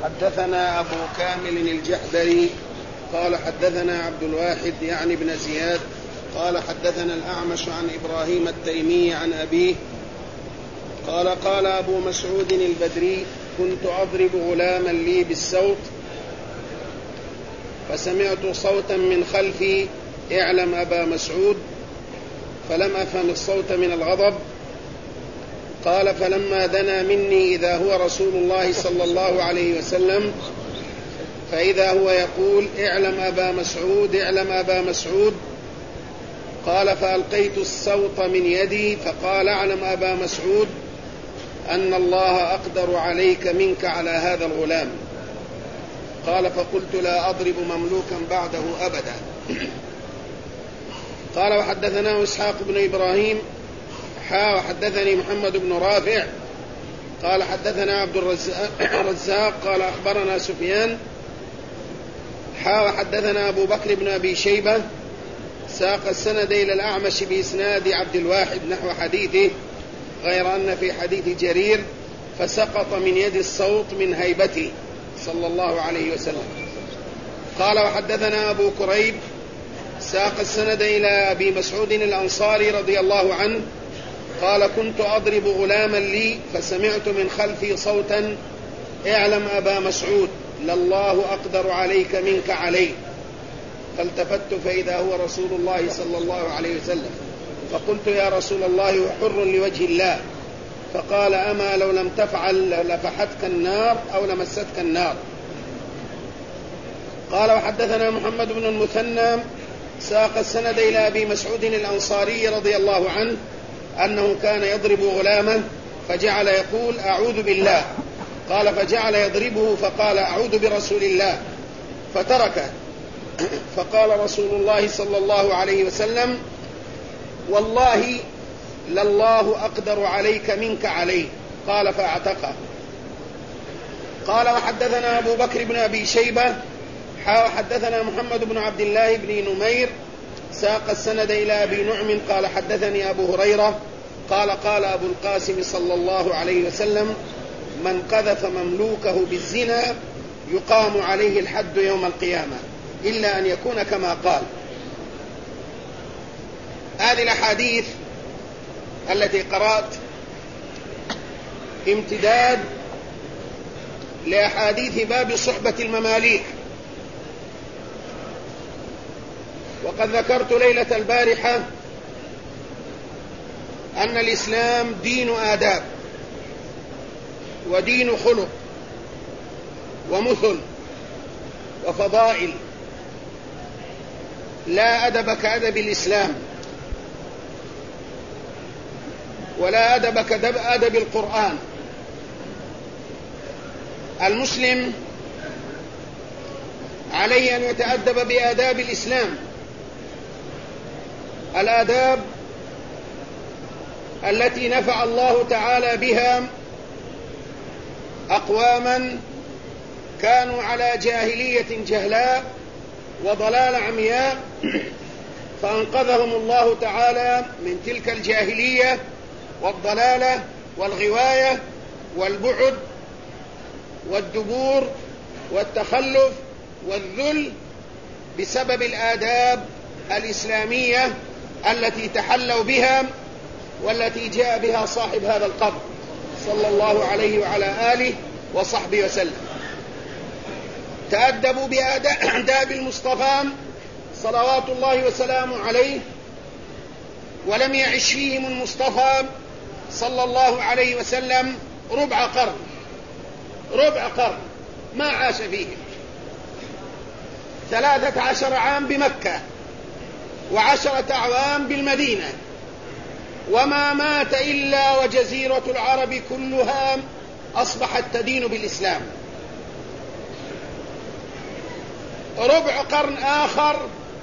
حدثنا أبو كامل الجحدري قال حدثنا عبد الواحد يعني بن زياد قال حدثنا الأعمش عن إبراهيم التيمي عن أبيه قال قال أبو مسعود البدري كنت أضرب غلاما لي بالسوط فسمعت صوتا من خلفي اعلم أبا مسعود فلم أفهم الصوت من الغضب. قال فلما دنا مني إذا هو رسول الله صلى الله عليه وسلم فإذا هو يقول اعلم أبا مسعود اعلم أبا مسعود. قال فألقيت الصوت من يدي فقال اعلم أبا مسعود أن الله أقدر عليك منك على هذا الغلام. قال فقلت لا أضرب مملوكا بعده أبدا. قال وحدثنا إسحاق بن إبراهيم وحدثني محمد بن رافع قال حدثنا عبد الرزاق قال أخبرنا سفيان وحدثنا أبو بكر بن أبي شيبة ساق السند إلى الأعمش بإسناد عبد الواحد نحو حديثه غير أن في حديث جرير فسقط من يد الصوت من هيبته صلى الله عليه وسلم. قال وحدثنا أبو كريب ساق السند إلى أبي مسعود الأنصاري رضي الله عنه قال كنت أضرب غلاما لي فسمعت من خلفي صوتا اعلم أبا مسعود لله أقدر عليك منك عليه. فالتفت فإذا هو رسول الله صلى الله عليه وسلم فقلت يا رسول الله حر لوجه الله. فقال أما لو لم تفعل لفحتك النار أو لمستك النار. قال وحدثنا محمد بن المثنى ساق السند إلى أبي مسعود الأنصاري رضي الله عنه أنه كان يضرب غلامه فجعل يقول أعوذ بالله. قال فجعل يضربه فقال أعوذ برسول الله فتركه. فقال رسول الله صلى الله عليه وسلم والله لله أقدر عليك منك عليه. قال فاعتقه. قال وحدثنا أبو بكر بن أبي شيبة حدثنا محمد بن عبد الله بن نمير ساق السند إلى أبي نعم قال حدثني أبو هريرة قال قال أبو القاسم صلى الله عليه وسلم من قذف مملوكه بالزنا يقام عليه الحد يوم القيامة إلا أن يكون كما قال. هذه الأحاديث التي قرأت امتداد لأحاديث باب صحبة المماليك. وقد ذكرت ليلة البارحة أن الإسلام دين آداب ودين خلق ومثل وفضائل. لا أدب كأدب الإسلام ولا أدب كأدب القرآن. المسلم عليه أن يتأدب بآداب الإسلام، الآداب التي نفع الله تعالى بها أقواما كانوا على جاهلية جهلاء وضلال عمياء فأنقذهم الله تعالى من تلك الجاهلية والضلالة والغواية والبعد والدبور والتخلف والذل بسبب الآداب الإسلامية التي تحلوا بها والتي جاء بها صاحب هذا القبر صلى الله عليه وعلى آله وصحبه وسلم. تأدبوا بآداب المصطفى صلوات الله وسلامه عليه، ولم يعش فيهم المصطفى صلى الله عليه وسلم ربع قرن ما عاش فيهم. 13 عام بمكة و10 أعوام بالمدينة، وما مات إلا وجزيرة العرب كلها أصبحت تدين بالإسلام. ربع قرن آخر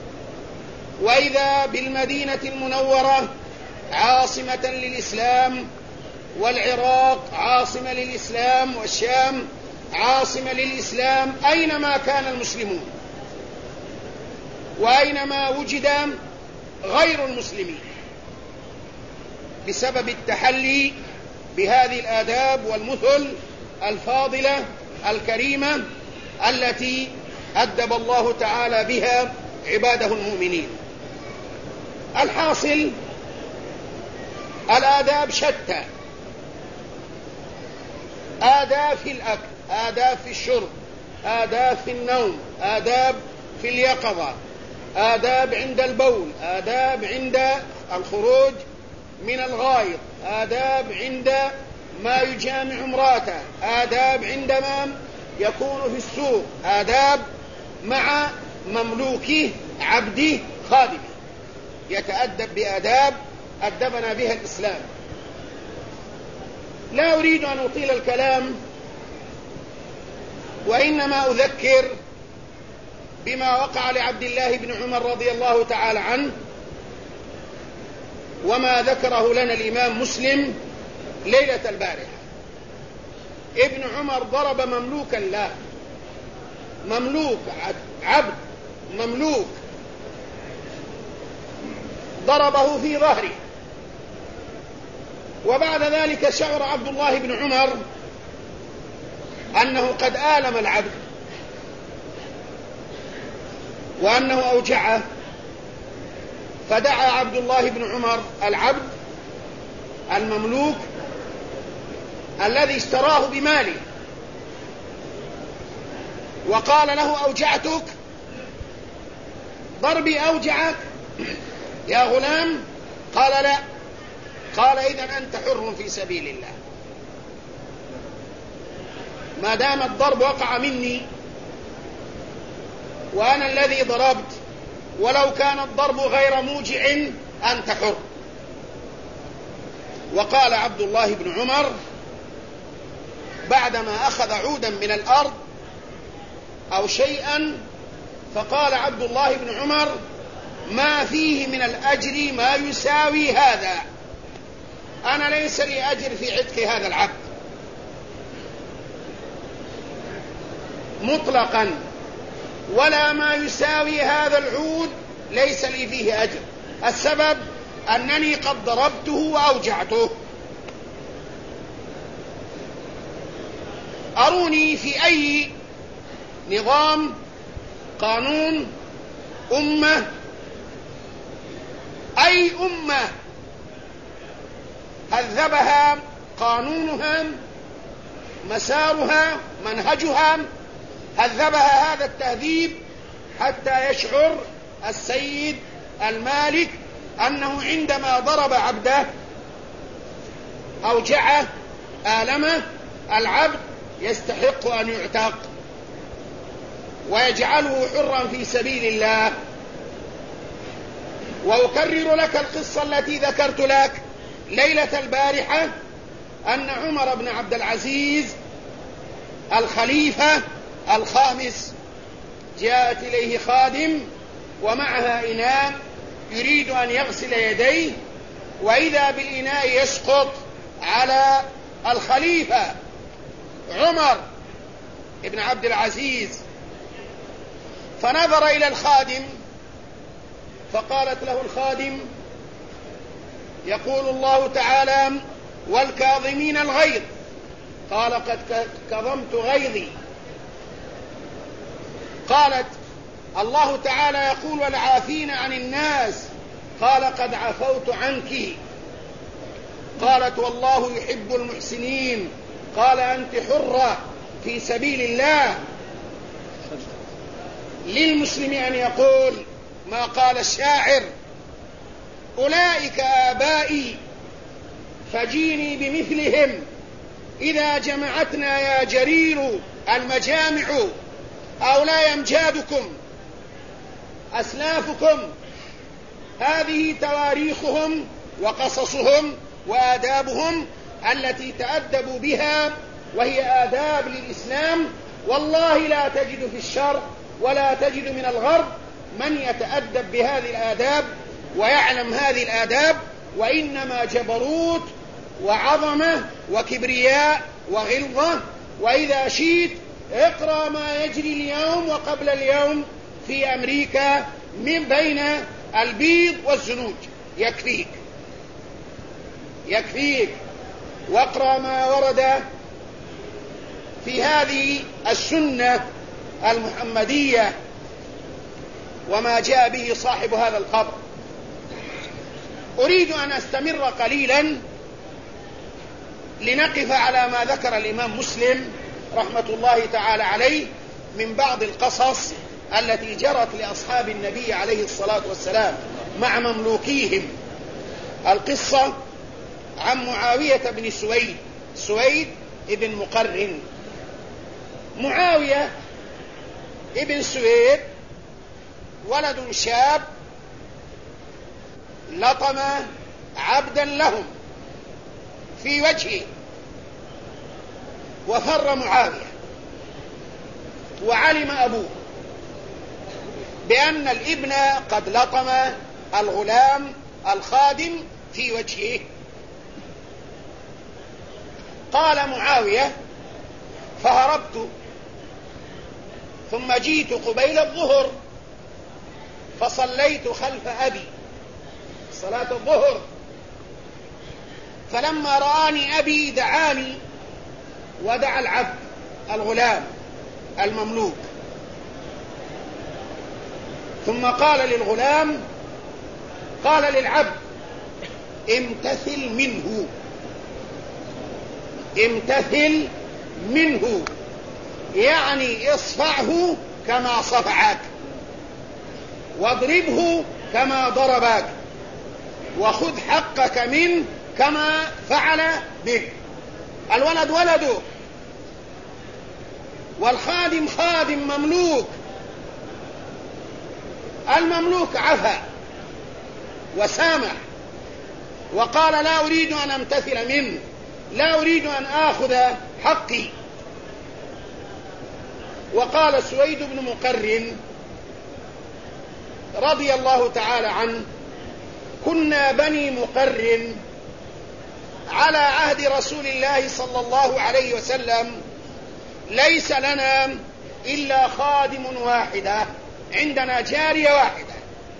وإذا بالمدينة المنورة عاصمة للإسلام، والعراق عاصمة للإسلام، والشام عاصمة للإسلام أينما كان المسلمون، وأينما وجد غير المسلمين، بسبب التحلي بهذه الآداب والمثل الفاضلة الكريمة التي أدب الله تعالى بها عباده المؤمنين. الحاصل الآداب شتى، آداب في الأكل، آداب في الشرب، آداب في النوم، آداب في اليقظة، آداب عند البول، آداب عند الخروج من الغائط، آداب عند ما يجامع امراته، آداب عندما يكون في السوق، آداب مع مملوكه عبده خادمه، يتأدب بآداب أدبنا بها الإسلام. لا أريد أن أطيل الكلام، وإنما أذكر بما وقع لعبد الله بن عمر رضي الله تعالى عنه، وما ذكره لنا الإمام مسلم ليلة البارحة. ابن عمر ضرب مملوكا له، مملوك عبد مملوك، ضربه في ظهره. وبعد ذلك شعر عبد الله بن عمر أنه قد آلم العبد وأنه أوجعه، فدعا عبد الله بن عمر العبد المملوك الذي اشتراه بماله وقال له: أوجعتك؟ ضربي أوجعك يا غلام؟ قال: لا. قال: إذن أنت حر في سبيل الله، ما دام الضرب وقع مني وأنا الذي ضربت، ولو كان الضرب غير موجع أنت حر. وقال عبد الله بن عمر بعدما أخذ عودا من الأرض أو شيئا، فقال عبد الله بن عمر: ما فيه من الأجر ما يساوي هذا، أنا ليس لي أجر في عتق هذا العبد مطلقا، ولا ما يساوي هذا العود ليس لي فيه أجر، السبب أنني قد ضربته وأوجعته. أروني في أي نظام، قانون، أمة، أي أمة هذبها قانونها، مسارها، منهجها، هذبها هذا التهذيب حتى يشعر السيد المالك أنه عندما ضرب عبده أوجعه آلمه، العبد يستحق أن يعتق ويجعله حرا في سبيل الله. وأكرر لك القصة التي ذكرت لك ليلة البارحة، أن عمر بن عبد العزيز الخليفة الخامس جاءت إليه خادم ومعها إناء يريد أن يغسل يديه، وإذا بالإناء يسقط على الخليفة عمر بن عبد العزيز، فنظر إلى الخادم فقالت له الخادم: يقول الله تعالى: والكاظمين الغيظ، قال: قد كظمت غيظي. قالت: الله تعالى يقول: والعافين عن الناس، قال: قد عفوت عنك. قالت: والله يحب المحسنين، قال: أنت حرة في سبيل الله. للمسلم أن يقول ما قال الشاعر: أولئك آبائي فجيني بمثلهم، إذا جمعتنا يا جرير المجامع، أو لا يمجادكم أسلافكم. هذه تواريخهم وقصصهم وآدابهم التي تأدبوا بها، وهي آداب للإسلام. والله لا تجد في الشرق ولا تجد من الغرب من يتأدب بهذه الآداب ويعلم هذه الآداب، وإنما جبروت وعظمة وكبرياء وغلظة. وإذا شئت اقرأ ما يجري اليوم وقبل اليوم في أمريكا من بين البيض والزنوج، يكفيك. واقرأ ما ورد في هذه السنة المحمدية وما جاء به صاحب هذا القبر. أريد أن أستمر قليلا لنقف على ما ذكر الإمام مسلم رحمة الله تعالى عليه من بعض القصص التي جرت لأصحاب النبي عليه الصلاة والسلام مع مملوكيهم. القصة عن معاوية بن سويد ابن مقرن. معاوية ابن سويد ولد شاب لطم عبدا لهم في وجهه، وفر معاوية، وعلم أبوه بأن الابن قد لطم الغلام الخادم في وجهه. قال معاوية: فهربت، ثم جئت قبيل الظهر فصليت خلف أبي صلاة الظهر، فلما رآني أبي دعاني ودعا العبد الغلام المملوك، ثم قال للغلام، قال للعبد: امتثل منه، امتثل منه، يعني اصفعه كما صفعك، واضربه كما ضربك، وخذ حقك منه كما فعل به. الولد ولده، والخادم خادم مملوك. المملوك عفا وسامح وقال: لا أريد أن أمتثل منه، لا أريد أن آخذ حقي. وقال سويد بن مقرن رضي الله تعالى عنه: كنا بني مقرن على عهد رسول الله صلى الله عليه وسلم، ليس لنا إلا خادم واحدة، عندنا جارية واحدة.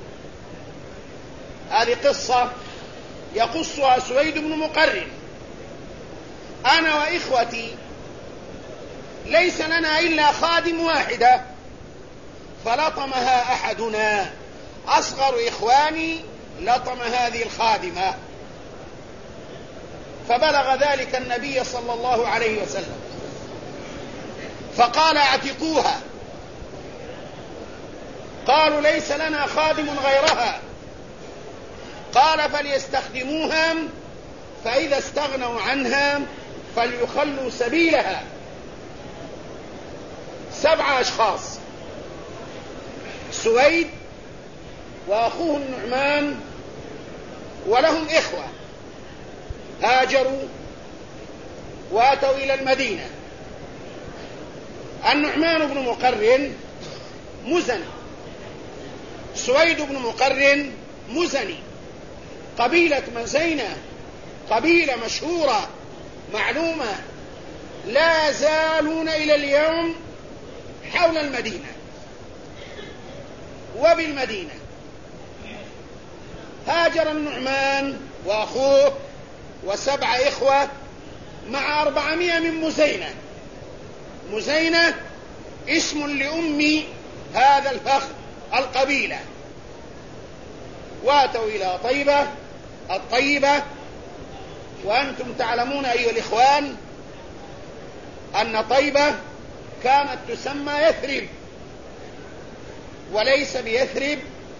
هذه قصة يقصها سويد بن مقرن: أنا وإخوتي ليس لنا إلا خادم واحدة، فلطمها أحدنا، أصغر إخواني لطم هذه الخادمة، فبلغ ذلك النبي صلى الله عليه وسلم، فقال: اعتقوها. قالوا: ليس لنا خادم غيرها. قال: فليستخدموها، فإذا استغنوا عنها فليخلوا سبيلها. 7 أشخاص: سويد وأخوه النعمان، ولهم إخوة، هاجروا وأتوا إلى المدينة. النعمان بن مقرن مزني، سويد بن مقرن مزني، قبيلة مزينة قبيلة مشهورة معلومة، لا يزالون إلى اليوم حول المدينة وبالمدينة. هاجر النعمان وأخوه و7 إخوة مع 400 من مزينة. مزينة اسم لأم هذا الفخر القبيلة. واتوا إلى طيبة الطيبة، وأنتم تعلمون أيها الإخوان أن طيبة كانت تسمى يثرب، وليس بيثرب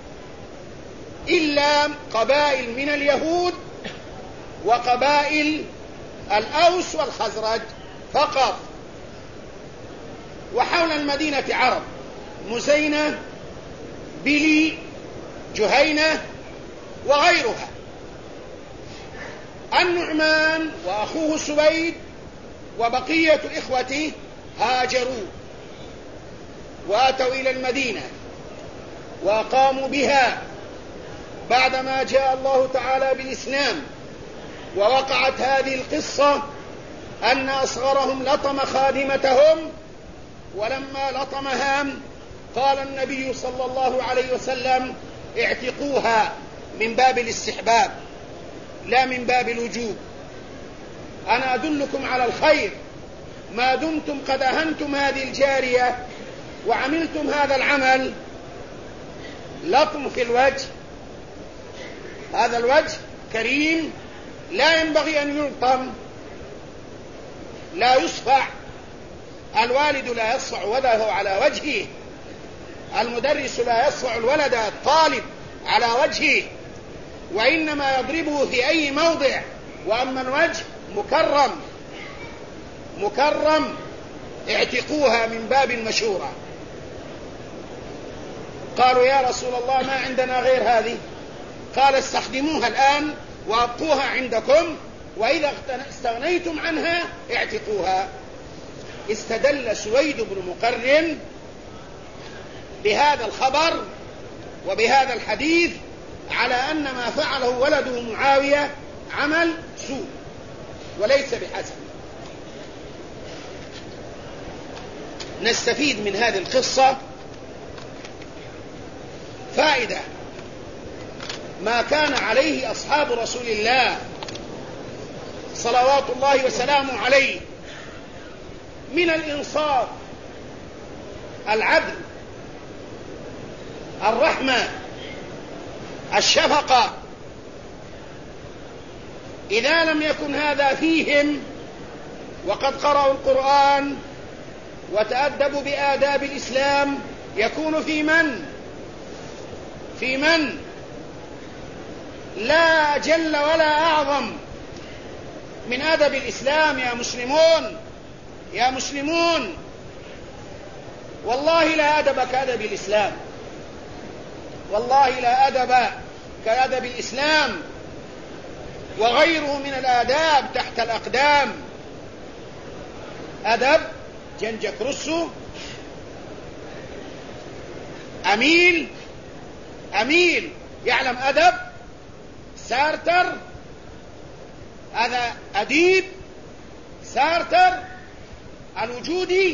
إلا قبائل من اليهود وقبائل الأوس والخزرج فقط، وحول المدينة عرب: مزينة، بلي، جهينة وغيرها. النعمان وأخوه سويد وبقية إخوته هاجروا واتوا إلى المدينة وقاموا بها بعدما جاء الله تعالى بالإسلام. ووقعت هذه القصة أن أصغرهم لطم خادمتهم، ولما لطمها قال النبي صلى الله عليه وسلم: اعتقوها، من باب الاستحباب لا من باب الوجوب. أنا أدلكم على الخير ما دمتم قد أهنتم هذه الجارية وعملتم هذا العمل، لطم في الوجه، هذا الوجه كريم لا ينبغي أن يلطم، لا يصفع، الوالد لا يصفع ولده على وجهه، المدرس لا يصفع الولد الطالب على وجهه، وإنما يضربه في أي موضع. وأما الوجه مكرم اعتقوها من باب المشورة. قالوا يا رسول الله ما عندنا غير هذه، قال استخدموها الآن وأبقوها عندكم، وإذا استغنيتم عنها اعتقوها. استدل سويد بن مقرن بهذا الخبر وبهذا الحديث على أن ما فعله ولده معاوية عمل سوء وليس بحسن. نستفيد من هذه القصة فائدة: ما كان عليه أصحاب رسول الله صلوات الله وسلامه عليه من الإنصاف، العدل، الرحمة، الشفقة. إذا لم يكن هذا فيهم وقد قرأوا القرآن وتأدبوا بآداب الإسلام، يكون في من لا جل ولا أعظم من أدب الإسلام. يا مسلمون والله لا أدب كأدب الإسلام، والله لا أدب كأدب الإسلام، وغيره من الآداب تحت الأقدام. أدب جنجك رسو، أميل يعلم أدب، سارتر هذا أديب، سارتر الوجودي،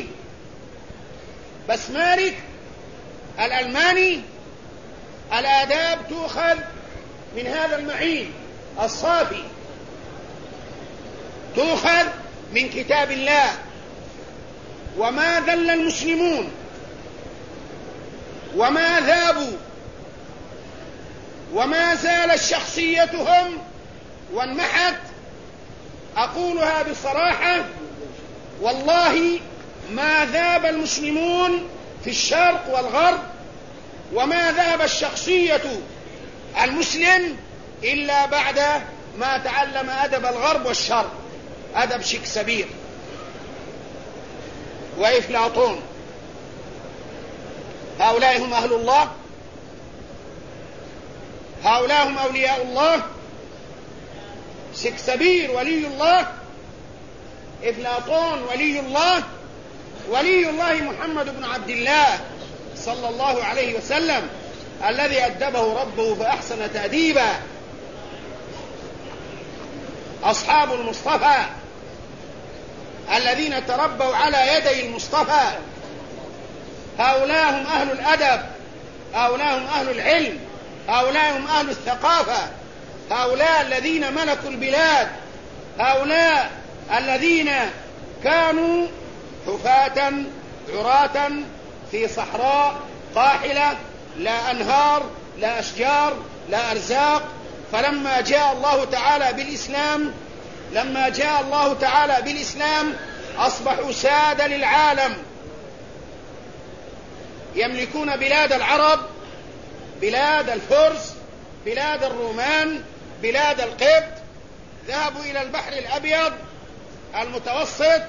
بسمارك الألماني. الآداب تؤخذ من هذا المعين الصافي، تؤخذ من كتاب الله. وما ذل المسلمون وما ذابوا وما زالت شخصيتهم وانمحت. أقولها بصراحة، والله ما ذاب المسلمون في الشرق والغرب وما ذاب الشخصية المسلم إلا بعد ما تعلم أدب الغرب والشرق، أدب شكسبير وإفلاطون. هؤلاء هم أهل الله، هؤلاء هم أولياء الله. شكسبير ولي الله، إفلاطون ولي الله، ولي الله محمد بن عبد الله صلى الله عليه وسلم الذي أدبه ربه فأحسن تأديبا. أصحاب المصطفى الذين تربوا على يدي المصطفى، هؤلاء هم أهل الأدب، هؤلاء هم أهل العلم، هؤلاء هم أهل الثقافة، هؤلاء الذين ملكوا البلاد، هؤلاء الذين كانوا حفاة عراة في صحراء قاحلة، لا أنهار لا أشجار لا أرزاق. فلما جاء الله تعالى بالإسلام أصبحوا سادة للعالم، يملكون بلاد العرب، بلاد الفرس، بلاد الرومان، بلاد القبط. ذهبوا إلى البحر الأبيض المتوسط،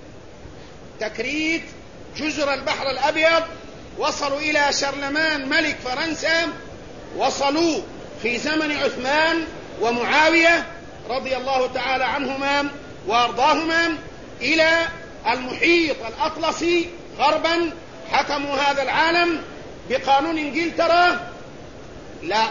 تكريت جزر البحر الأبيض، وصلوا إلى شارلمان ملك فرنسا، وصلوا في زمن عثمان ومعاوية رضي الله تعالى عنهما وأرضاهما إلى المحيط الأطلسي غربا. حكموا هذا العالم بقانون إنجلترا؟ لا.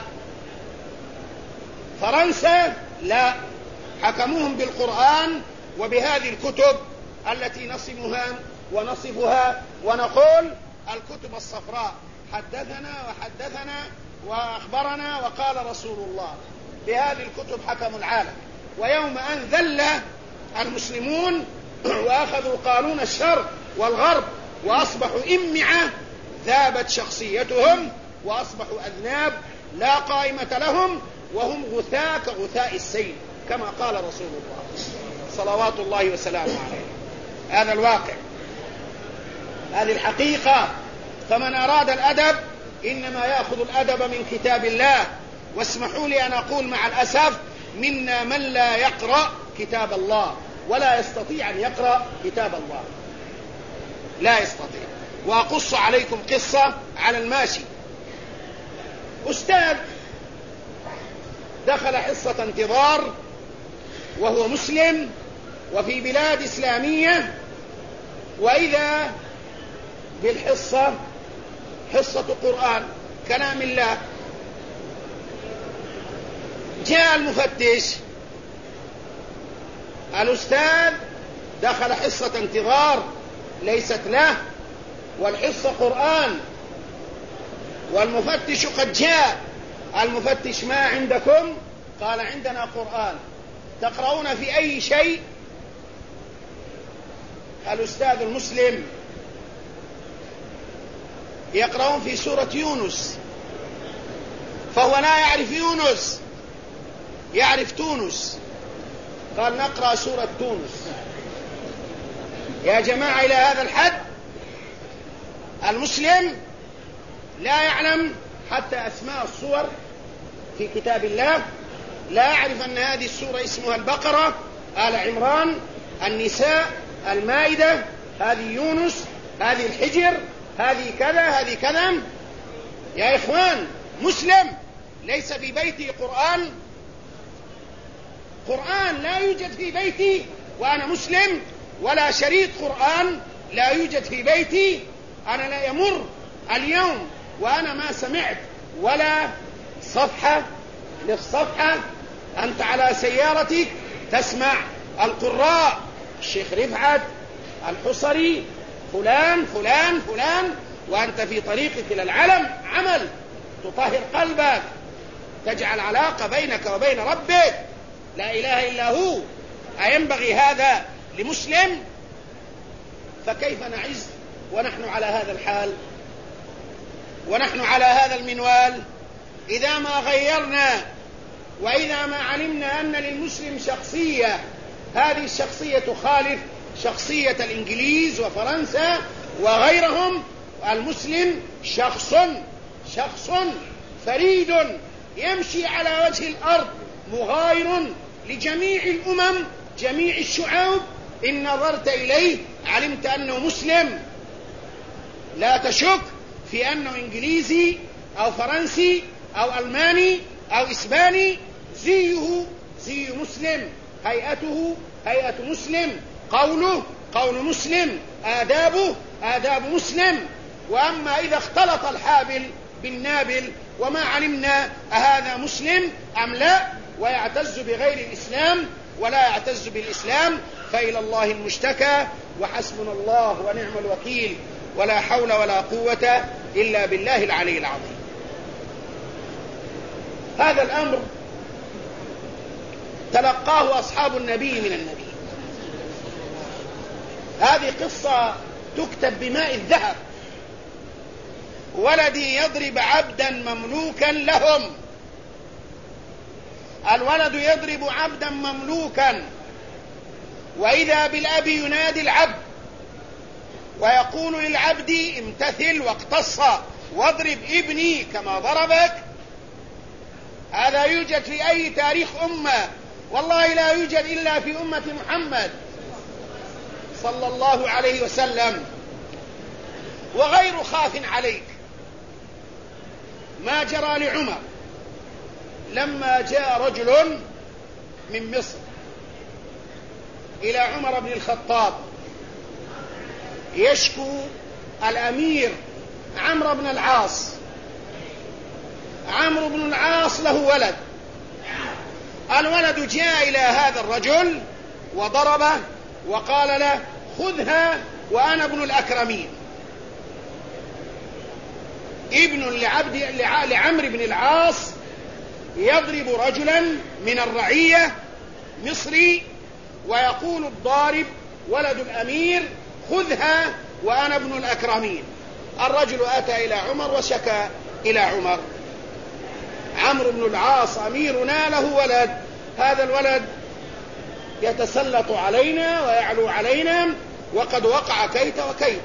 فرنسا؟ لا. حكموهم بالقرآن وبهذه الكتب التي نصفها ونقول الكتب الصفراء، حدثنا وأخبرنا وقال رسول الله. بهذه الكتب حكموا العالم. ويوم أن ذل المسلمون وأخذوا قانون الشرق والغرب وأصبحوا إمعة ذابت شخصيتهم وأصبحوا أذناب لا قائمة لهم، وهم غثاء كغثاء السيل كما قال رسول الله صلوات الله وسلامه عليه. هذا الواقع، هذه الحقيقة. فمن أراد الأدب إنما يأخذ الأدب من كتاب الله. واسمحوا لي أن أقول مع الأسف منا من لا يقرأ كتاب الله ولا يستطيع أن يقرأ كتاب الله، لا يستطيع. وأقص عليكم قصة على الماشي. أستاذ دخل حصة انتظار وهو مسلم وفي بلاد إسلامية، وإذا بالحصة حصة قرآن كلام الله. جاء المفتش، الأستاذ دخل حصة انتظار ليست له والحصة قرآن، والمفتش قد جاء. المفتش: ما عندكم؟ قال: عندنا قرآن. تقرؤون في أي شيء؟ الأستاذ المسلم: يقرؤون في سورة يونس. فهو لا يعرف يونس، يعرف تونس. قال: نقرأ سورة تونس. يا جماعة، إلى هذا الحد المسلم لا يعلم حتى أسماء الصور في كتاب الله، لا يعرف أن هذه السورة اسمها البقرة، آل عمران، النساء، المائدة، هذه يونس، هذه الحجر، هذه كذا، هذه كذا. يا إخوان، مسلم ليس في بيتي قرآن. قرآن لا يوجد في بيتي وأنا مسلم، ولا شريط قرآن لا يوجد في بيتي. أنا لا يمر اليوم وأنا ما سمعت ولا صفحة للصفحة. أنت على سيارتك تسمع القراء الشيخ رفعت، الحصري، فلان فلان فلان، وأنت في طريقك إلى العلم عمل تطهر قلبك، تجعل علاقة بينك وبين ربك، لا إله إلا هو. أينبغي هذا لمسلم؟ فكيف نعز ونحن على هذا الحال ونحن على هذا المنوال؟ إذا ما غيرنا وإذا ما علمنا أن للمسلم شخصية، هذه الشخصية تخالف شخصية الإنجليز وفرنسا وغيرهم. المسلم شخص فريد يمشي على وجه الأرض، مغاير لجميع الأمم، جميع الشعوب. إن نظرت إليه علمت أنه مسلم. لا تشك في أنه إنجليزي أو فرنسي أو ألماني أو إسباني، زيه زي مسلم، هيئته هيئة مسلم، قوله قول مسلم، آدابه آداب مسلم. وأما إذا اختلط الحابل بالنابل وما علمنا أهذا مسلم أم لا، ويعتز بغير الإسلام ولا يعتز بالإسلام، فإلى الله المشتكى، وحسبنا الله ونعم الوكيل، ولا حول ولا قوة إلا بالله العلي العظيم. هذا الأمر تلقاه أصحاب النبي من النبي. هذه قصة تكتب بماء الذهب. ولدي يضرب عبدا مملوكا لهم. الولد يضرب عبدا مملوكا، وإذا بالأب ينادي العبد ويقول للعبد: امتثل واقتص واضرب ابني كما ضربك. هذا يوجد في أي تاريخ أمة، والله لا يوجد إلا في أمة محمد صلى الله عليه وسلم. وغير خاف عليك ما جرى لعمر لما جاء رجل من مصر إلى عمر بن الخطاب يشكو الأمير عمرو بن العاص. عمرو بن العاص له ولد، الولد جاء إلى هذا الرجل وضربه وقال له: خذها وأنا ابن الأكرمين. ابن لعمرو بن العاص يضرب رجلا من الرعية مصري، ويقول الضارب ولد الأمير خذها وأنا ابن الأكرمين. الرجل أتى إلى عمر وشكى إلى عمر: عمرو بن العاص أميرنا له ولد، هذا الولد يتسلط علينا ويعلو علينا وقد وقع كيت وكيت.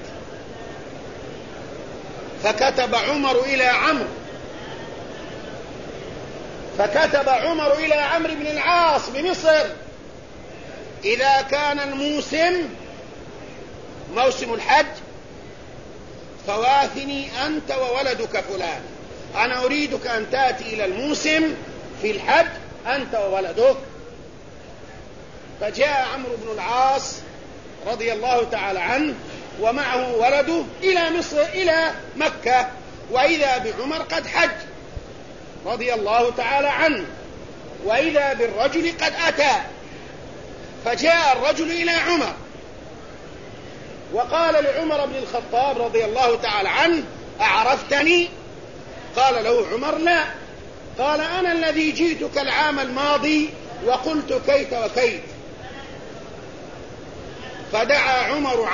فكتب عمر إلى عمرو بن العاص بمصر: إذا كان الموسم موسم الحج فواثني أنت وولدك فلان، أنا أريدك أن تأتي إلى الموسم في الحج أنت وولدك. فجاء عمرو بن العاص رضي الله تعالى عنه ومعه ولده إلى مصر إلى مكة، وإذا بعمر قد حج رضي الله تعالى عنه، وإذا بالرجل قد أتى. فجاء الرجل إلى عمر وقال لعمر بن الخطاب رضي الله تعالى عنه: أعرفتني؟ قال له عمر: لا. قال: أنا الذي جئتك العام الماضي وقلت كيت وكيت. فدعا عمرو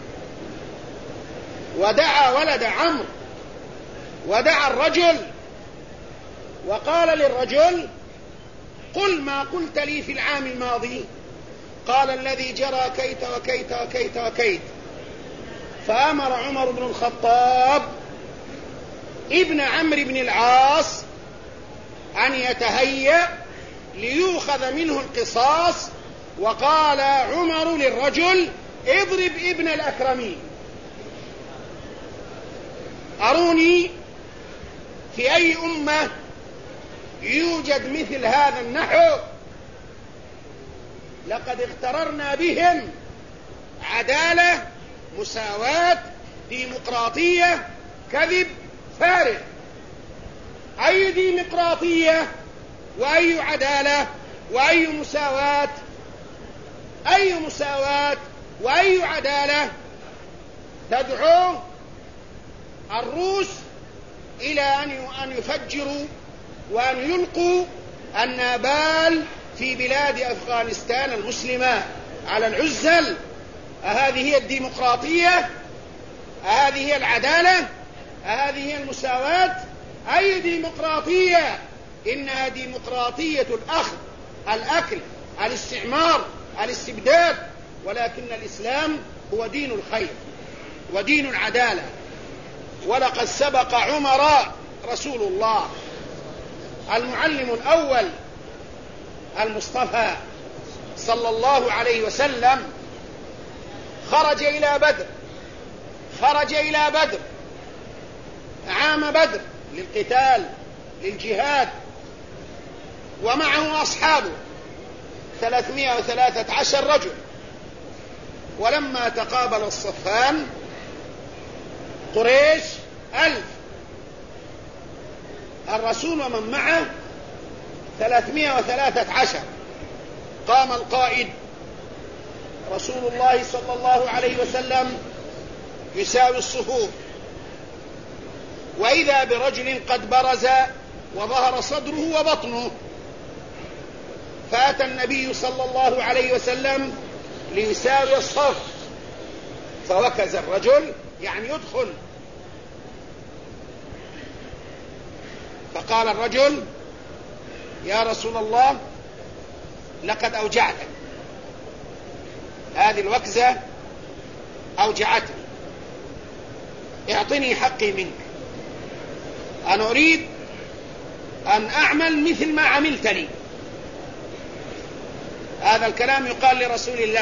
ودعا ولد عمرو ودعا الرجل وقال للرجل: قل ما قلت لي في العام الماضي. قال: الذي جرى كيت وكيت وكيت وكيت. فأمر عمر بن الخطاب ابن عمرو بن العاص أن يتهيأ ليؤخذ منه القصاص. وقال عمر للرجل: اضرب ابن الأكرمين. أروني في أي أمة يوجد مثل هذا النحو. لقد اغتررنا بهم عدالة، مساواة، ديمقراطية، كذب فارغ. أي ديمقراطية وأي عدالة وأي مساواة؟ أي مساواة وأي عدالة تدعو الروس إلى أن يفجروا وأن يلقوا النابال في بلاد أفغانستان المسلمة على العزل؟ أهذه هي الديمقراطية؟ أهذه هي العدالة؟ أهذه هي المساواة؟ أي ديمقراطية؟ إنها ديمقراطية الأخذ، الأكل، الاستعمار، الاستبداد. ولكن الإسلام هو دين الخير ودين العدالة. ولقد سبق عمر رسول الله المعلم الأول المصطفى صلى الله عليه وسلم، خرج إلى بدر عام بدر للقتال للجهاد، ومعه أصحابه 313 رجل. ولما تقابل الصفان قريش 1000، الرسول ومن معه 313. قام القائد رسول الله صلى الله عليه وسلم يساوي الصفوف، وإذا برجل قد برز وظهر صدره وبطنه. فأتى النبي صلى الله عليه وسلم ليساوي الصف، فوكز الرجل يعني يدخل. فقال الرجل: يا رسول الله لقد أوجعتك، هذه الوكزة أوجعتني، اعطني حقي منك، أنا أريد أن أعمل مثل ما عملت لي. هذا الكلام يقال لرسول الله،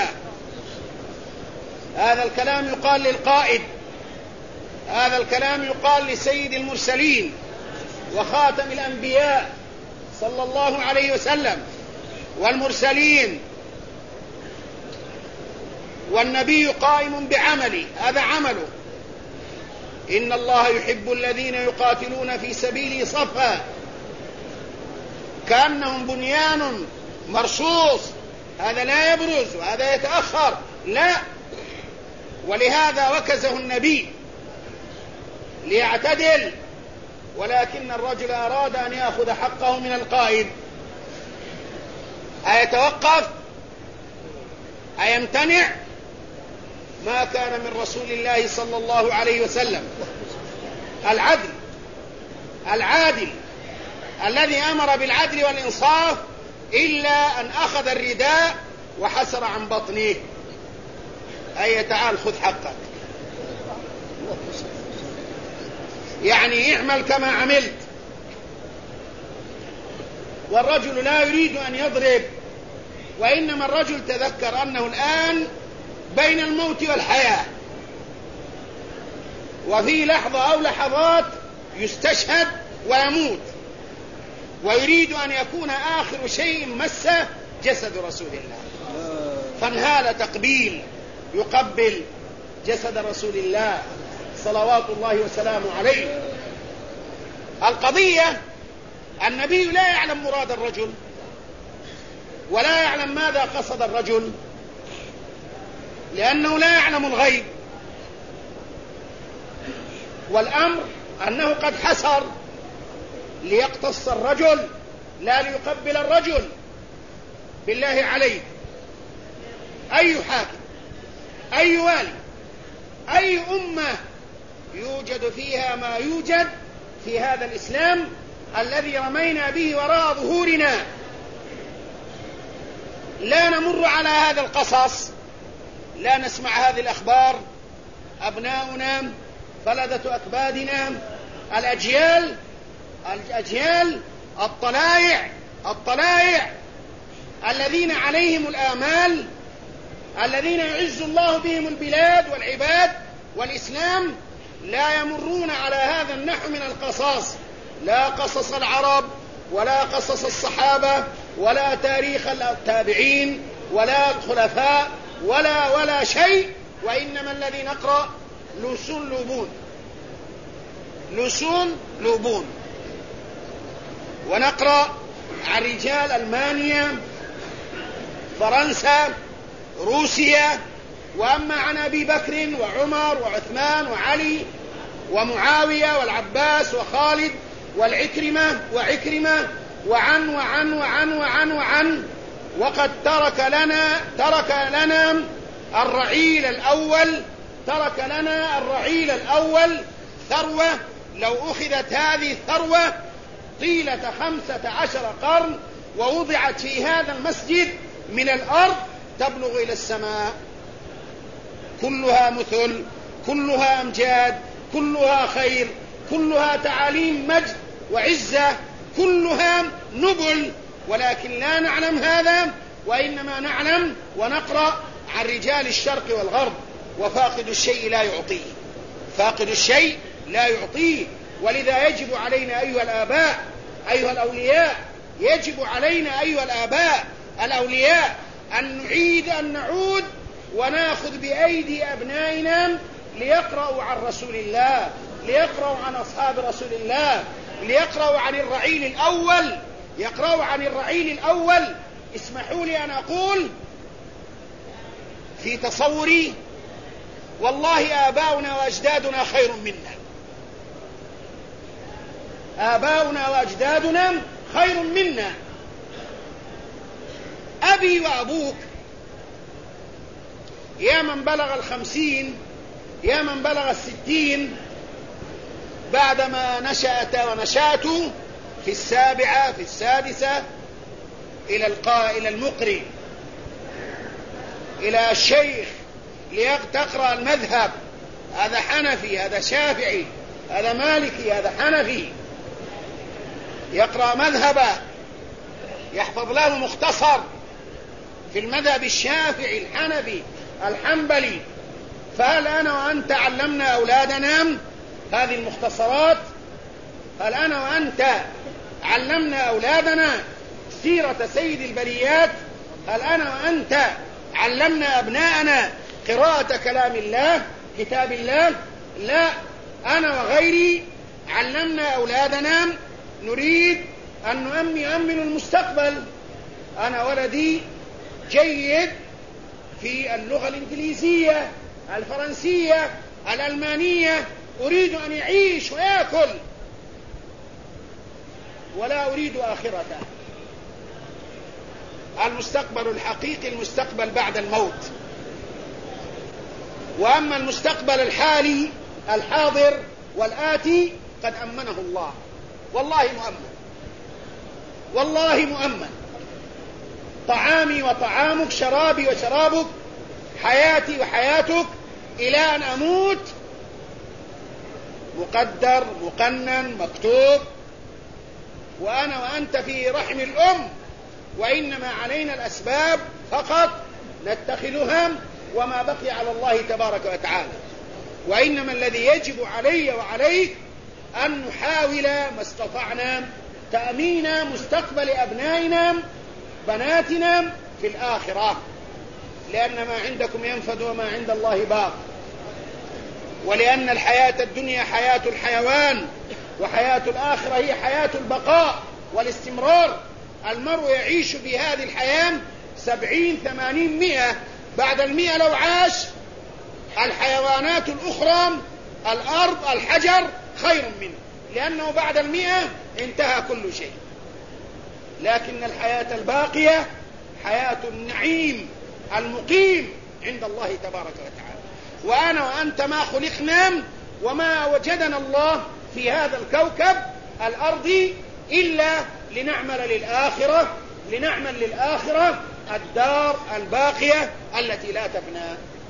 هذا الكلام يقال للقائد، هذا الكلام يقال لسيد المرسلين وخاتم الأنبياء صلى الله عليه وسلم والمرسلين. والنبي قائم بعمله، هذا عمله. إن الله يحب الذين يقاتلون في سبيله صفا كأنهم بنيان مرصوص، هذا لا يبرز وهذا يتأخر، لا. ولهذا وكزه النبي ليعتدل، ولكن الرجل أراد أن يأخذ حقه من القائد. أيتوقف؟ أيمتنع؟ ما كان من رسول الله صلى الله عليه وسلم العادل الذي أمر بالعدل والإنصاف إلا أن أخذ الرداء وحسر عن بطنه، أي تعال خذ حقك، يعني اعمل كما عملت. والرجل لا يريد أن يضرب، وإنما الرجل تذكر أنه الآن بين الموت والحياة، وفي لحظة أو لحظات يستشهد ويموت، ويريد أن يكون آخر شيء مسه جسد رسول الله، فانهال تقبيل يقبل جسد رسول الله صلوات الله وسلامه عليه. القضية النبي لا يعلم مراد الرجل ولا يعلم ماذا قصد الرجل، لأنه لا يعلم الغيب، والأمر أنه قد حسر ليقتص الرجل لا ليقبل الرجل. بالله عليك، أي حاكم، أي والي، أي أمة يوجد فيها ما يوجد في هذا الإسلام الذي رمينا به وراء ظهورنا، لا نمر على هذا القصص، لا نسمع هذه الأخبار، أبناؤنا فلدة أكبادنا الأجيال الطلائع الذين عليهم الآمال، الذين يعز الله بهم البلاد والعباد والإسلام، لا يمرون على هذا النحو من القصص، لا قصص العرب ولا قصص الصحابة ولا تاريخ التابعين ولا الخلفاء ولا شيء، وإنما الذي نقرأ لسون لوبون، ونقرأ عن رجال ألمانيا، فرنسا، روسيا، وأما عن أبي بكر وعمر وعثمان وعلي ومعاوية والعباس وخالد وعكرمة وعن وعن وعن وعن وعن وقد ترك لنا الرعيل الأول ثروة، لو أخذت هذه الثروة طيلة 15 قرن ووضعت في هذا المسجد من الأرض تبلغ إلى السماء، كلها مثل، كلها أمجاد، كلها خير، كلها تعاليم مجد وعزة، كلها نبل، ولكن لا نعلم هذا، وإنما نعلم ونقرأ عن رجال الشرق والغرب. وفاقد الشيء لا يعطيه، فاقد الشيء لا يعطيه. ولذا يجب علينا أيها الآباء أيها الأولياء، يجب علينا أيها الآباء الأولياء أن نعود ونأخذ بأيدي أبنائنا ليقرأوا عن رسول الله، ليقرأوا عن أصحاب رسول الله، ليقرأوا عن الرعيل الأول. اسمحوا لي أن أقول في تصوري، والله آباؤنا وأجدادنا خير منا، آباؤنا وأجدادنا خير منا. أبي وأبوك يا من بلغ 50، يا من بلغ 60، بعدما نشأت ونشأت في 7 في 6 إلى المقري، إلى الشيخ ليقرأ المذهب، هذا حنفي، هذا شافعي، هذا مالكي، هذا حنفي، يقرأ مذهبه، يحفظ له مختصر في المذهب الشافعي الحنفي الحنبلي. فهل أنا وأنت علمنا أولادنا هذه المختصرات؟ هل أنا وأنت علمنا أولادنا سيرة سيد البريات؟ هل أنا وأنت علمنا أبناءنا قراءة كلام الله كتاب الله؟ لا، أنا وغيري علمنا أولادنا نريد أن نؤمن المستقبل. أنا ولدي جيد في اللغة الإنجليزية، الفرنسية، الألمانية، أريد أن يعيش ويأكل ولا أريد آخرته. المستقبل الحقيقي المستقبل بعد الموت. وأما المستقبل الحالي الحاضر والآتي قد أمنه الله. والله مؤمن، والله مؤمن. طعامي وطعامك، شرابي وشرابك، حياتي وحياتك إلى أن أموت مقدر مقنن مكتوب، وأنا وأنت في رحم الأم، وإنما علينا الأسباب فقط نتخذها وما بقي على الله تبارك وتعالى. وإنما الذي يجب علي وعليك أن نحاول ما استطعنا تأمين مستقبل أبنائنا بناتنا في الآخرة، لأن ما عندكم ينفد وما عند الله باق، ولأن الحياة الدنيا حياة الحيوان، وحياة الآخرة هي حياة البقاء والاستمرار. المرء يعيش في هذه الحياة 70 80 100، بعد 100 لو عاش الحيوانات الأخرى الأرض الحجر خير منه، لأنه بعد 100 انتهى كل شيء. لكن الحياة الباقية حياة النعيم المقيم عند الله تبارك وتعالى. وأنا وأنت ما خلقنا وما وجدنا الله في هذا الكوكب الأرضي إلا لنعمل للآخرة، لنعمل للآخرة الدار الباقية التي لا تفنى.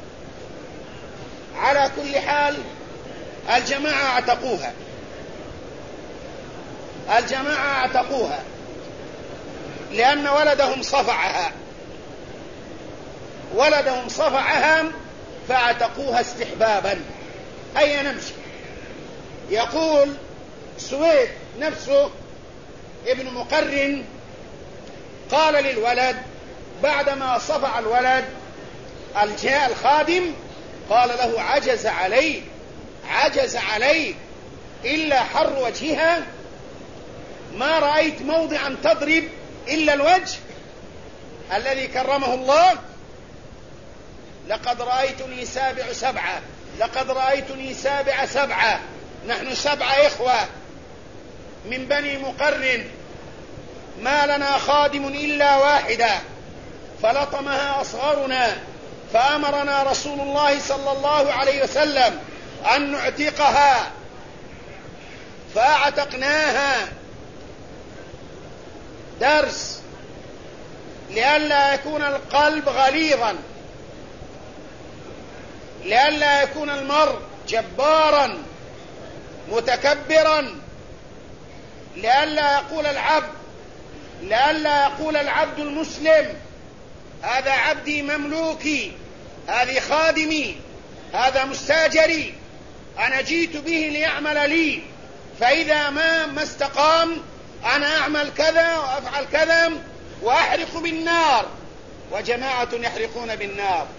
على كل حال الجماعة اعتقوها، الجماعة اعتقوها لأن ولدهم صفعها، ولدهم صفعها فاعتقوها استحبابا. هيا نمشي. يقول سويد نفسه ابن مقرن قال للولد بعدما صفع الولد الجاء الخادم قال له عجز عليك إلا حر وجهها، ما رأيت موضعا تضرب إلا الوجه الذي كرمه الله. لقد رأيتني سابع سبعة، لقد رأيتني سابع سبعة، نحن 7 إخوة من بني مقرن، ما لنا خادم إلا واحدة فلطمها أصغرنا، فأمرنا رسول الله صلى الله عليه وسلم أن نعتقها فأعتقناها. درس لئلا يكون القلب غليظا، لئلا يكون المرء جبارا متكبرا، لئلا يقول العبد المسلم هذا عبدي مملوكي، هذه خادمي، هذا مستاجري، أنا جيت به ليعمل لي، فإذا ما استقام أنا أعمل كذا وأفعل كذا وأحرق بالنار. وجماعة يحرقون بالنار،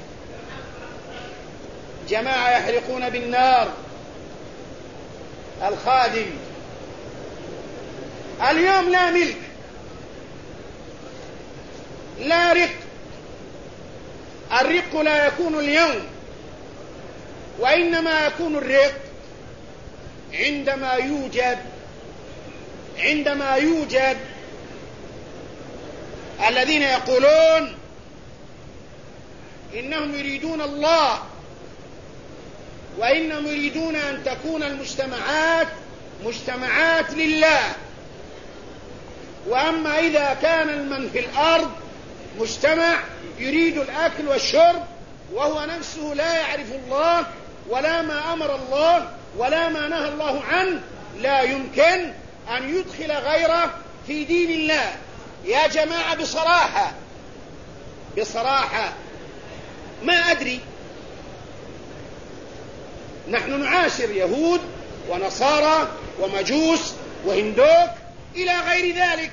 جماعة يحرقون بالنار الخادم. اليوم لا ملك، لا رق، الرق لا يكون اليوم، وإنما يكون الرق عندما يوجد الذين يقولون إنهم يريدون الله، وإنهم يريدون أن تكون المجتمعات مجتمعات لله. وأما إذا كان المن في الأرض مجتمع يريد الأكل والشرب وهو نفسه لا يعرف الله ولا ما أمر الله ولا ما نهى الله عنه، لا يمكن أن يدخل غيره في دين الله. يا جماعة بصراحة ما أدري، نحن نعاشر يهود ونصارى ومجوس وهندوك إلى غير ذلك،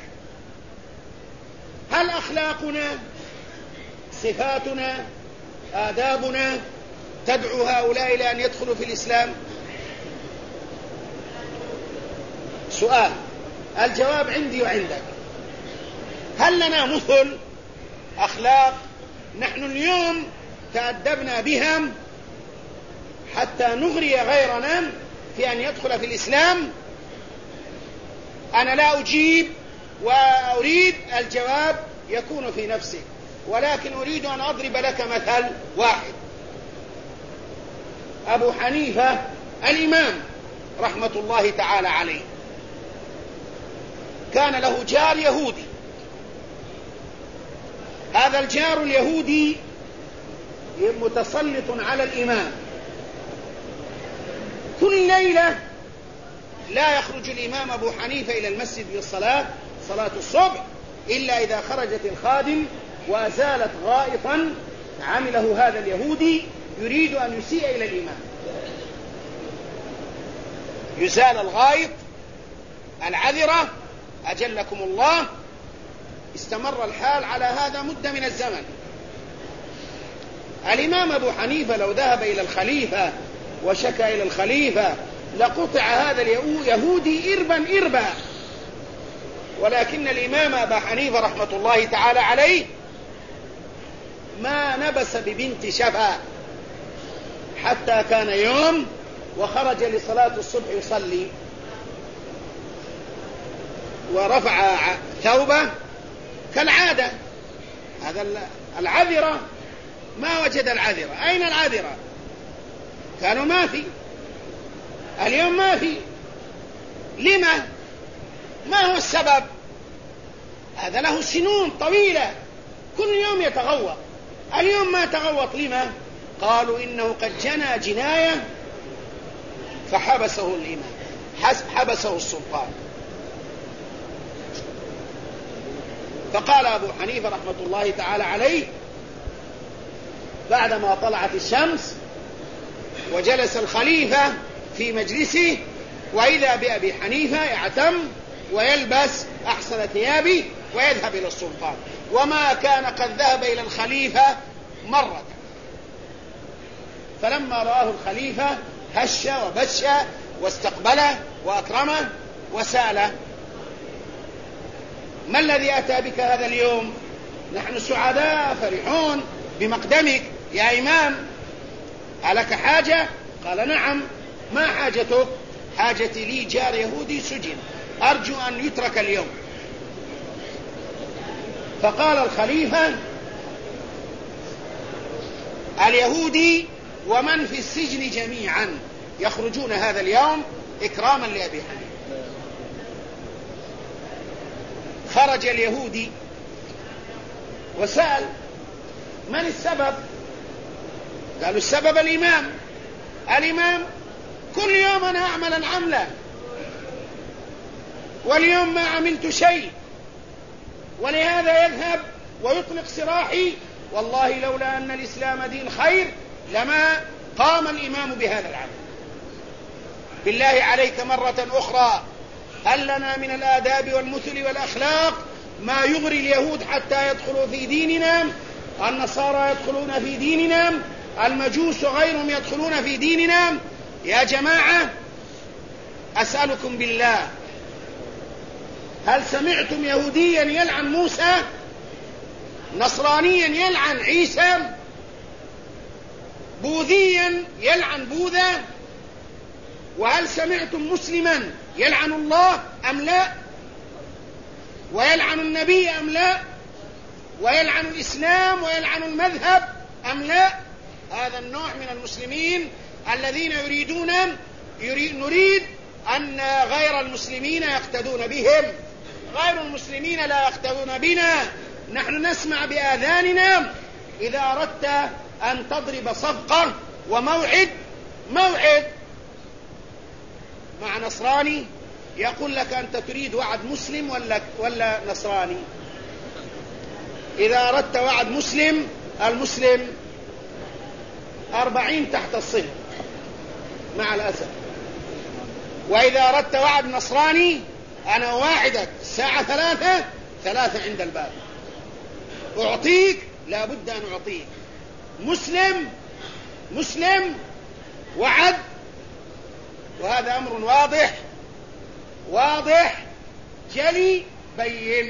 هل أخلاقنا صفاتنا آدابنا تدعو هؤلاء إلى أن يدخلوا في الإسلام؟ سؤال، الجواب عندي وعندك. هل لنا مثل أخلاق نحن اليوم تأدبنا بها حتى نغري غيرنا في أن يدخل في الإسلام؟ أنا لا أجيب وأريد الجواب يكون في نفسك، ولكن أريد أن أضرب لك مثل واحد. أبو حنيفة الإمام رحمة الله تعالى عليه كان له جار يهودي. هذا الجار اليهودي متسلط على الإمام، كل ليلة لا يخرج الإمام أبو حنيفة إلى المسجد للصلاة، صلاة الصبح، إلا إذا خرجت الخادم وأزالت غائطا عمله هذا اليهودي يريد أن يسيء إلى الإمام. يزال الغائط العذرة أجلكم الله. استمر الحال على هذا مدة من الزمن. الإمام أبو حنيفة لو ذهب إلى الخليفة وشكى إلى الخليفة لقطع هذا اليهودي إربا إربا، ولكن الإمام أبا حنيفة رحمة الله تعالى عليه ما نبس ببنت شفا، حتى كان يوم وخرج لصلاة الصبح يصلي ورفع ثوبه كالعادة. هذا العذرة ما وجد العذرة. أين العذرة؟ كانوا ما في، اليوم ما في. لما؟ ما هو السبب؟ هذا له سنون طويلة كل يوم يتغوط، اليوم ما تغوط. لما؟ قالوا إنه قد جنى جناية فحبسه الإمام، حبسه السلطان. فقال أبو حنيفة رحمة الله تعالى عليه بعدما طلعت الشمس وجلس الخليفة في مجلسه، وإذا بأبي حنيفة يعتم ويلبس أحسن ثيابه ويذهب إلى السلطان، وما كان قد ذهب إلى الخليفة مرة. فلما رآه الخليفة هش وبش واستقبله وأكرمه وسأله: ما الذي أتى بك هذا اليوم؟ نحن سعداء فرحون بمقدمك يا إمام، ألك حاجة؟ قال: نعم. ما حاجتك؟ حاجتي لي جار يهودي سجن، أرجو أن يترك اليوم. فقال الخليفة: اليهودي ومن في السجن جميعا يخرجون هذا اليوم إكراما لأبي حنيفة. خرج اليهودي وسأل: من السبب؟ قالوا: السبب الإمام. الإمام كل يوم أنا أعمل العملة، واليوم ما عملت شيء، ولهذا يذهب ويطلق سراحي. والله لولا أن الإسلام دين خير لما قام الإمام بهذا العمل. بالله عليك مرة أخرى، هل لنا من الآداب والمثل والأخلاق ما يغري اليهود حتى يدخلوا في ديننا؟ النصارى يدخلون في ديننا، المجوس وغيرهم يدخلون في ديننا. يا جماعة أسألكم بالله، هل سمعتم يهوديا يلعن موسى؟ نصرانيا يلعن عيسى؟ بوذيا يلعن بوذا؟ وهل سمعتم مسلما يلعن الله أم لا؟ ويلعن النبي أم لا؟ ويلعن الإسلام ويلعن المذهب أم لا؟ هذا النوع من المسلمين الذين نريد أن غير المسلمين يقتدون بهم. غير المسلمين لا يقتدون بنا، نحن نسمع بآذاننا. إذا أردت أن تضرب صفقة وموعد مع نصراني يقول لك: أنت تريد وعد مسلم ولا نصراني؟ إذا أردت وعد مسلم، المسلم 40 تحت الصفر مع الأسف. وإذا أردت وعد نصراني، أنا واعدك الساعة 3 عند الباب، أعطيك، لا بد أن أعطيك. مسلم وعد. وهذا أمر واضح جلي بين.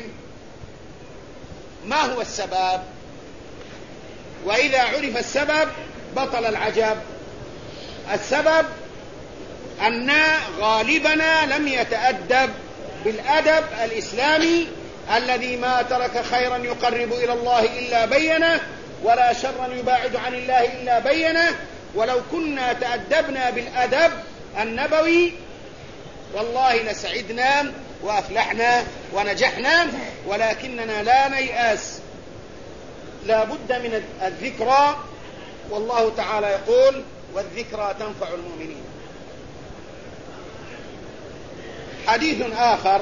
ما هو السبب؟ وإذا عرف السبب بطل العجب. السبب أن غالبنا لم يتأدب بالأدب الإسلامي الذي ما ترك خيرا يقرب إلى الله إلا بينه، ولا شرا يباعد عن الله إلا بينه، ولو كنا تأدبنا بالأدب النبوي والله لسعدنا وأفلحنا ونجحنا، ولكننا لا نيأس، لا بد من الذكرى، والله تعالى يقول والذكرى تنفع المؤمنين. حديث آخر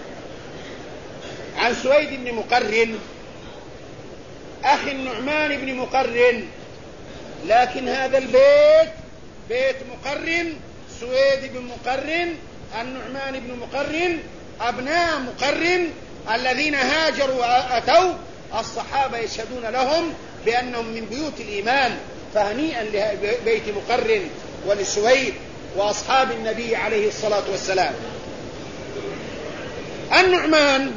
عن سويد بن مقرن أخي النعمان بن مقرن، لكن هذا البيت بيت مقرن، سويد بن مقرن، النعمان بن مقرن، أبناء مقرن الذين هاجروا وأتوا، الصحابة يشهدون لهم بأنهم من بيوت الإيمان، فهنيئا لبيت مقرن ولسويد وأصحاب النبي عليه الصلاة والسلام. النعمان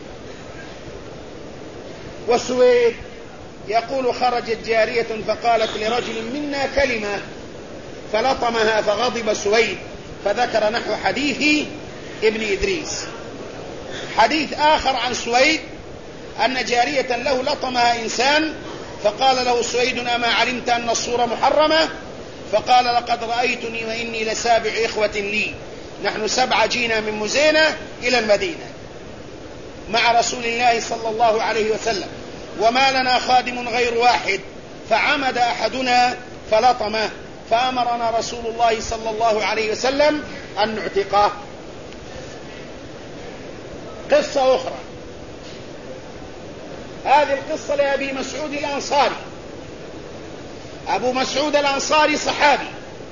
وسويد يقول خرجت جارية فقالت لرجل منا كلمة فلطمها فغضب سويد، فذكر نحو حديث ابن إدريس. حديث آخر عن سويد أن جارية له لطمها إنسان فقال له سويد أما علمت أن الصورة محرمة؟ فقال لقد رأيتني وإني لسابع إخوة لي، نحن 7 جينا من مزينة إلى المدينة مع رسول الله صلى الله عليه وسلم، وما لنا خادم غير واحد، فعمد أحدنا فلطمه، فأمرنا رسول الله صلى الله عليه وسلم أن نعتقه. قصة أخرى، هذه القصة لأبي مسعود الأنصاري. أبو مسعود الأنصاري صحابي،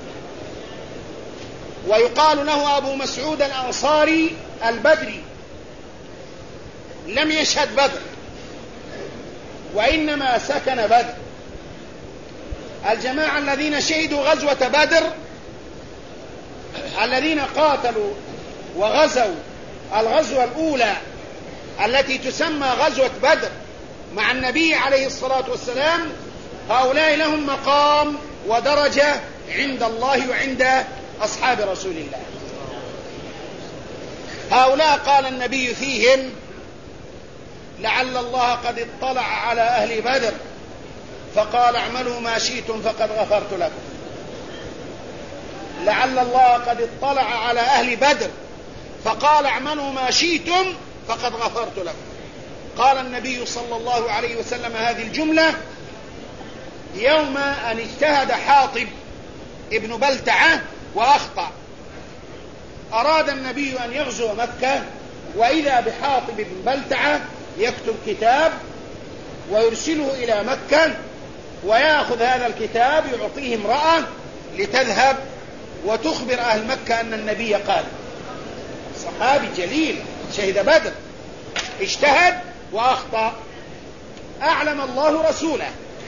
ويقال له أبو مسعود الأنصاري البدري، لم يشهد بدر وإنما سكن بدر. الجماعة الذين شهدوا غزوة بدر الذين قاتلوا وغزوا الغزوة الأولى التي تسمى غزوة بدر مع النبي عليه الصلاة والسلام، هؤلاء لهم مقام ودرجة عند الله وعند أصحاب رسول الله. هؤلاء قال النبي فيهم لعل الله قد اطلع على أهل بدر فقال اعملوا ما شئتم فقد غفرت لكم. لعل الله قد اطلع على أهل بدر فقال اعملوا ما شئتم فقد غفرت لكم. قال النبي صلى الله عليه وسلم هذه الجملة يوم أن اجتهد حاطب ابن بلتعة وأخطأ. أراد النبي أن يغزو مكة، وإذا بحاطب ابن بلتعة يكتب كتاب ويرسله إلى مكة، ويأخذ هذا الكتاب يعطيه امرأة لتذهب وتخبر أهل مكة أن النبي قال. صحابي جليل شهد بدر، اجتهد وأخطأ، أعلم الله رسوله.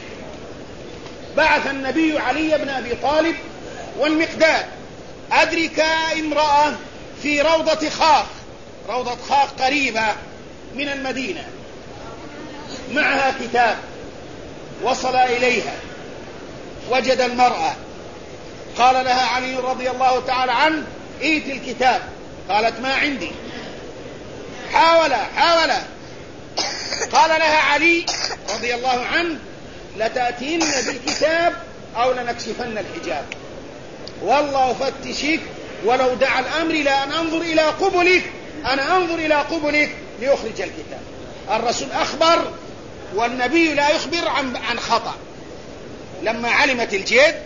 بعث النبي علي بن أبي طالب والمقداد أدرك امرأة في روضة خاخ، روضة خاخ قريبة من المدينة، معها كتاب، وصل إليها وجد المرأة، قال لها علي رضي الله تعالى عنه ائت الكتاب، قالت ما عندي، حاول قال لها علي رضي الله عنه لتأتين بالكتاب أو لنكشفن الحجاب، والله أفتشك ولو دعا الأمر إلى أن أنظر إلى قبلك، أنا أنظر إلى قبلك ليخرج الكتاب. الرسول أخبر والنبي لا يخبر عن خطأ. لما علمت الجد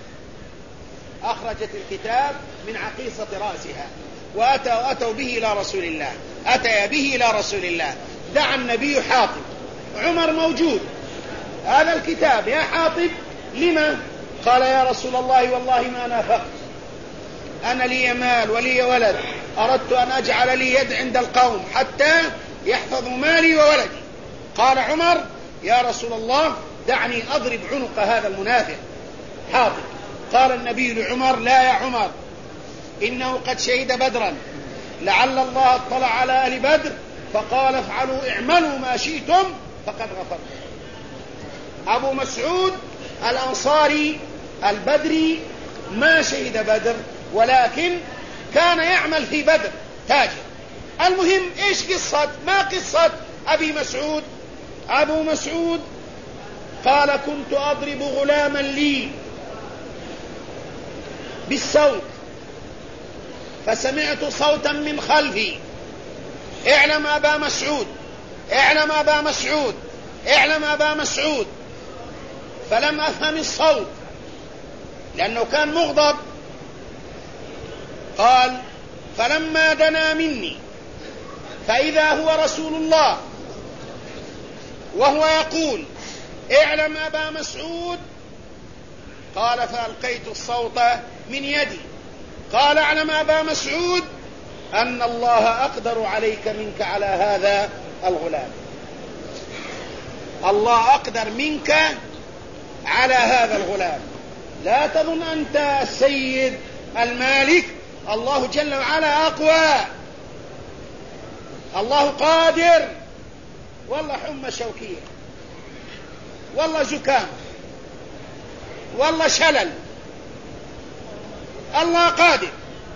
أخرجت الكتاب من عقيصة رأسها وأتوا به إلى رسول الله، أتى به إلى رسول الله. دعا النبي حاطب، عمر موجود، هذا الكتاب يا حاطب لما؟ قال يا رسول الله والله ما نافقت، أنا لي مال ولي ولد، أردت أن أجعل لي يد عند القوم حتى يحفظوا مالي وولدي. قال عمر يا رسول الله دعني أضرب عنق هذا المنافق حاطب. قال النبي لعمر لا يا عمر، إنه قد شهد بدرا، لعل الله اطلع على أهل بدر فقال افعلوا اعملوا ما شئتم فقد غفرت. أبو مسعود الأنصاري البدري ما شهد بدر، ولكن كان يعمل في بدر تاجر. المهم إيش ما قصة أبي مسعود؟ أبو مسعود قال كنت أضرب غلاما لي بالصوت، فسمعت صوتا من خلفي: اعلم أبا مسعود، اعلم أبا مسعود، اعلم أبا مسعود. فلم أفهم الصوت لأنه كان مغضب. قال: فلما دنا مني فإذا هو رسول الله وهو يقول: اعلم أبا مسعود. قال: فألقيت الصوت من يدي. قال: اعلم أبا مسعود أن الله أقدر عليك منك على هذا الغلام. الله أقدر منك على هذا الغلام. لا تظن أنت السيد المالك، الله جل وعلا أقوى. الله قادر. والله حمى شوكية، والله زكام، والله شلل، الله قادر.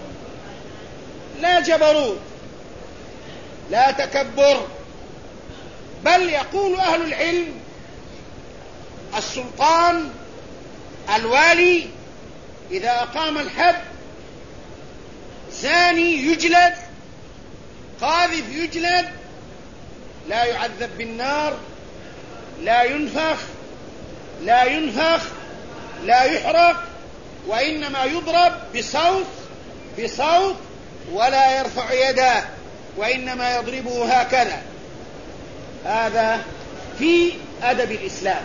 لا جبروت، لا تكبر. بل يقول أهل العلم: السلطان الوالي إذا أقام الحد، زاني يجلد، قاذف يجلد، لا يعذب بالنار، لا ينفخ، لا ينفخ، لا يحرق، وإنما يضرب بصوت ولا يرفع يده، وإنما يضربه هكذا. هذا في أدب الإسلام.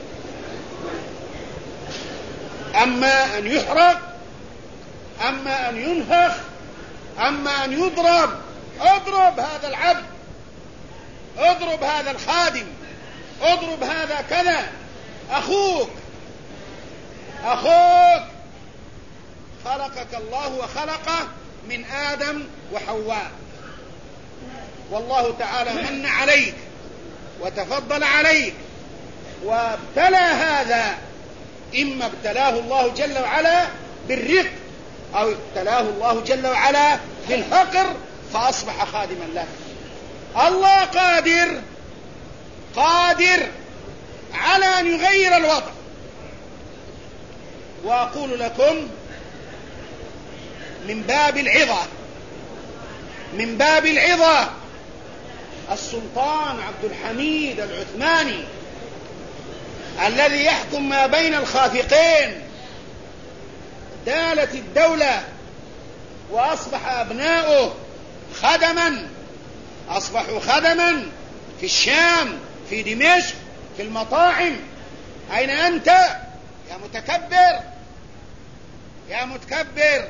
أما أن يحرق، أما أن ينفخ، أما أن يضرب، اضرب هذا العبد، اضرب هذا الخادم، اضرب هذا كذا. أخوك خلقك الله وخلقه من آدم وحواء، والله تعالى من عليك وتفضل عليك وابتلى هذا. إما ابتلاه الله جل وعلا بالرق، أو ابتلاه الله جل وعلا بالفقر فأصبح خادما له. الله قادر على أن يغير الوضع. وأقول لكم من باب العظة السلطان عبد الحميد العثماني الذي يحكم ما بين الخافقين، دالت الدولة وأصبح أبناؤه أصبحوا خدما في الشام، في دمشق، في المطاعم. أين أنت يا متكبر؟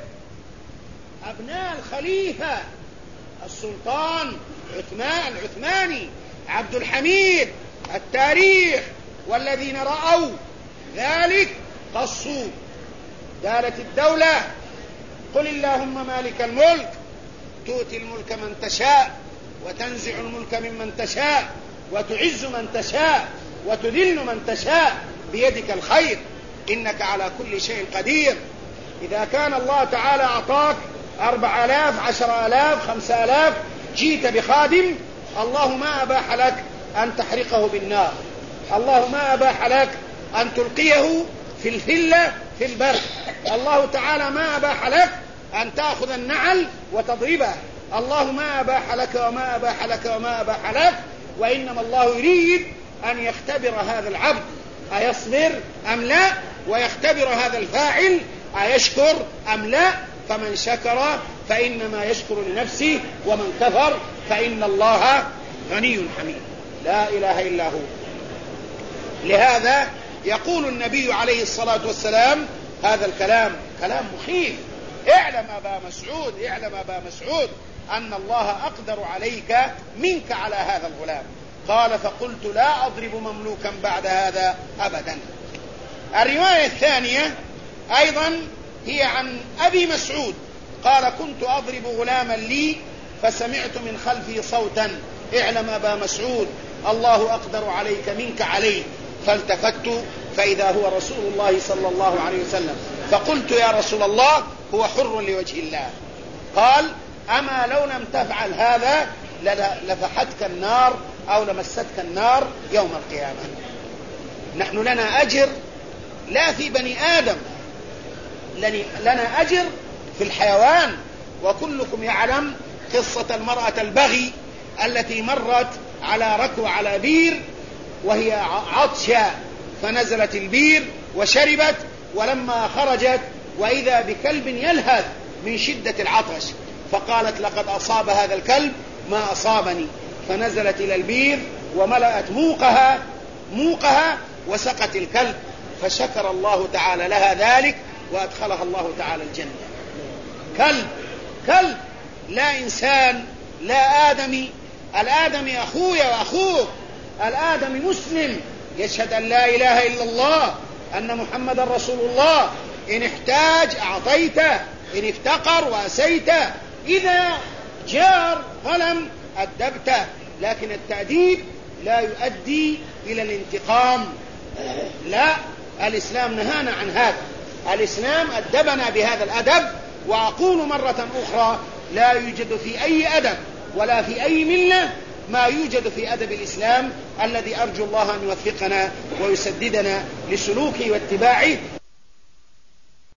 أبناء الخليفة السلطان العثماني عبد الحميد، التاريخ والذين رأوا ذلك قصوا. دالت الدولة. قل اللهم مالك الملك تؤتي الملك من تشاء وتنزع الملك ممن تشاء وتعز من تشاء وتذل من تشاء بيدك الخير إنك على كل شيء قدير. إذا كان الله تعالى أعطاك 4000 10,000 5,000 جيت بخادم، الله ما أباح لك أن تحرقه بالنار، الله ما أباح لك أن تلقيه في الفلة في البر، الله تعالى ما أباح لك أن تأخذ النعل وتضربه، الله ما أباح لك وما أباح لك وما أباح لك. وإنما الله يريد أن يختبر هذا العبد أيصبر أم لا، ويختبر هذا الفاعل أيشكر أم لا. فمن شكر فإنما يشكر لنفسه، ومن كفر فإن الله غني حميد لا إله إلا هو. لهذا يقول النبي عليه الصلاة والسلام هذا الكلام، كلام مخيف: اعلم أبا مسعود أن الله أقدر عليك منك على هذا الغلام. قال: فقلت: لا أضرب مملوكا بعد هذا أبدا. الرواية الثانية أيضا هي عن أبي مسعود قال: كنت أضرب غلاما لي فسمعت من خلفي صوتا: اعلم أبا مسعود الله أقدر عليك منك عليه. فالتفت فإذا هو رسول الله صلى الله عليه وسلم، فقلت: يا رسول الله هو حر لوجه الله. قال: أما لو لم تفعل هذا لفحتك النار أو لمستك النار يوم القيامة. نحن لنا أجر لا في بني آدم، لنا أجر في الحيوان. وكلكم يعلم قصة المرأة البغي التي مرت على ركوة على بير وهي عطشة، فنزلت البير وشربت، ولما خرجت وإذا بكلب يلهث من شدة العطش، فقالت لقد أصاب هذا الكلب ما أصابني، فنزلت إلى البير وملأت موقها وسقت الكلب، فشكر الله تعالى لها ذلك وأدخلها الله تعالى الجنة. كلب لا إنسان، لا آدمي. الآدمي أخوي وأخوك، الآدمي مسلم يشهد أن لا إله إلا الله أن محمد رسول الله، إن احتاج أعطيته، إن افتقر وأسيته، إذا جار ظلم أدبته. لكن التأديب لا يؤدي إلى الانتقام، لا، الإسلام نهانا عن هذا. الإسلام أدبنا بهذا الأدب. وأقول مرة أخرى لا يوجد في أي أدب ولا في أي ملة ما يوجد في أدب الإسلام، الذي أرجو الله أن يوفقنا ويسددنا لسلوكه واتباعه.